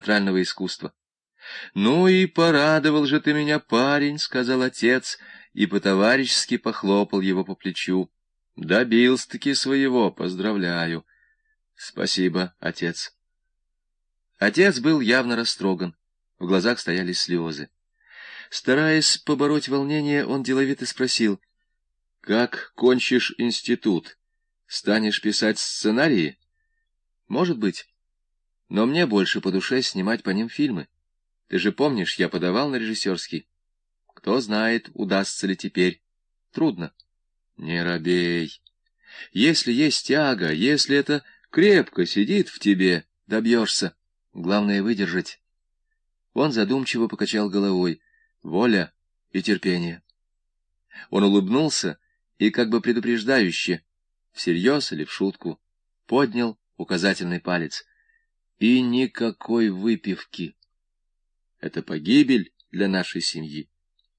театрального искусства. — Ну и порадовал же ты меня, парень, — сказал отец, и по-товарищески похлопал его по плечу. — Добился-таки своего, поздравляю. — Спасибо, отец. Отец был явно растроган, в глазах стояли слезы. Стараясь побороть волнение, он деловито спросил: — Как кончишь институт, станешь писать сценарии? — Может быть, но мне больше по душе снимать по ним фильмы. Ты же помнишь, я подавал на режиссерский. Кто знает, удастся ли теперь. Трудно. Не робей. Если есть тяга, если это крепко сидит в тебе, добьешься. Главное — выдержать. Он задумчиво покачал головой. Воля и терпение. Он улыбнулся и, как бы предупреждающе, всерьез или в шутку, поднял указательный палец. И никакой выпивки. Это погибель для нашей семьи.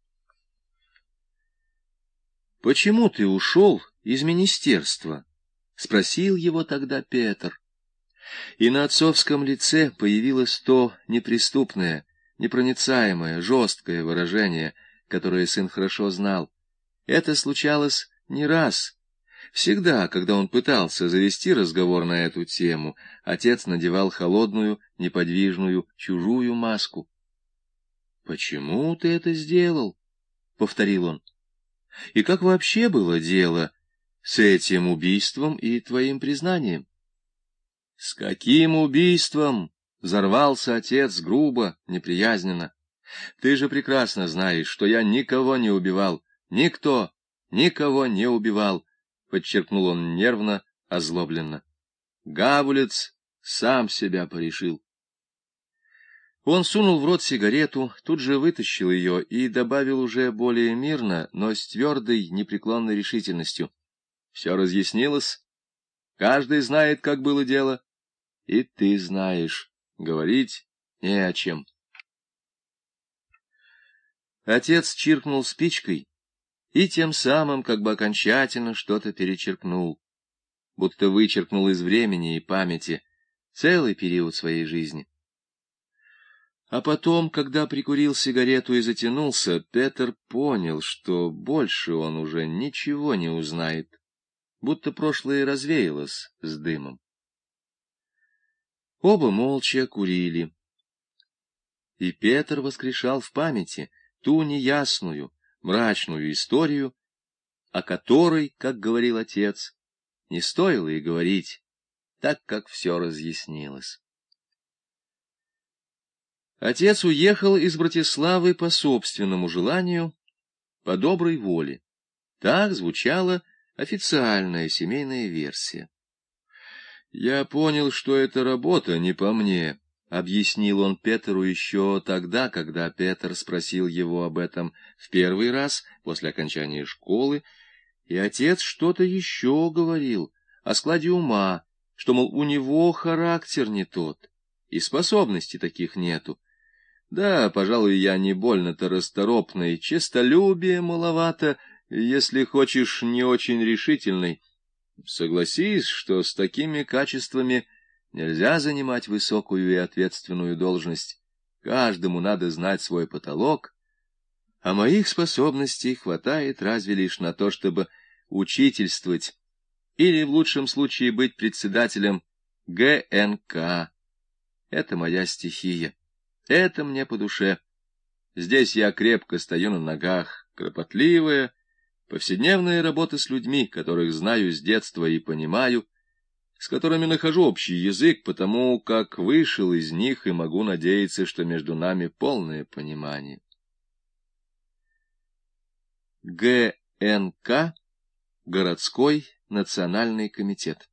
— Почему ты ушел из министерства? — спросил его тогда Петр. И на отцовском лице появилось то неприступное, непроницаемое, жесткое выражение, которое сын хорошо знал. Это случалось не раз. Всегда, когда он пытался завести разговор на эту тему, отец надевал холодную, неподвижную, чужую маску. — Почему ты это сделал? — повторил он. — И как вообще было дело с этим убийством и твоим признанием? — С каким убийством? — взорвался отец грубо, неприязненно. — Ты же прекрасно знаешь, что я никого не убивал. Никто никого не убивал, — подчеркнул он нервно, озлобленно. Гавулец сам себя порешил. Он сунул в рот сигарету, тут же вытащил ее и добавил уже более мирно, но с твердой, непреклонной решительностью. Все разъяснилось. Каждый знает, как было дело. И ты знаешь. Говорить не о чем. Отец чиркнул спичкой и тем самым как бы окончательно что-то перечеркнул, будто вычеркнул из времени и памяти целый период своей жизни. А потом, когда прикурил сигарету и затянулся, Петр понял, что больше он уже ничего не узнает, будто прошлое развеялось с дымом. Оба молча курили. И Петр воскрешал в памяти ту неясную, мрачную историю, о которой, как говорил отец, не стоило и говорить, так как все разъяснилось. Отец уехал из Братиславы по собственному желанию, по доброй воле. Так звучала официальная семейная версия. «Я понял, что эта работа не по мне», — объяснил он Петру еще тогда, когда Петр спросил его об этом в первый раз после окончания школы, и отец что-то еще говорил о складе ума, что, мол, у него характер не тот, и способностей таких нету. Да, пожалуй, я не больно-то расторопный, честолюбие маловато, если хочешь, не очень решительный. Согласись, что с такими качествами нельзя занимать высокую и ответственную должность. Каждому надо знать свой потолок, а моих способностей хватает разве лишь на то, чтобы учительствовать или, в лучшем случае, быть председателем ГНК. Это моя стихия. Это мне по душе. Здесь я крепко стою на ногах, кропотливая, повседневная работа с людьми, которых знаю с детства и понимаю, с которыми нахожу общий язык, потому как вышел из них и могу надеяться, что между нами полное понимание. ГНК — Городской национальный комитет.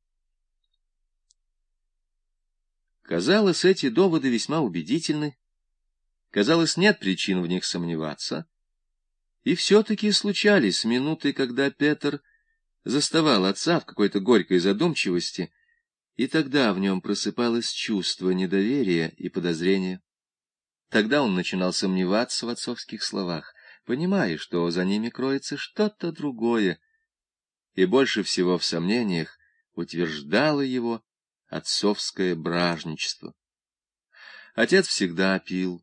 Казалось, эти доводы весьма убедительны. Казалось, нет причин в них сомневаться. И все-таки случались минуты, когда Петр заставал отца в какой-то горькой задумчивости, и тогда в нем просыпалось чувство недоверия и подозрения. Тогда он начинал сомневаться в отцовских словах, понимая, что за ними кроется что-то другое, и больше всего в сомнениях утверждало его отцовское бражничество. Отец всегда пил.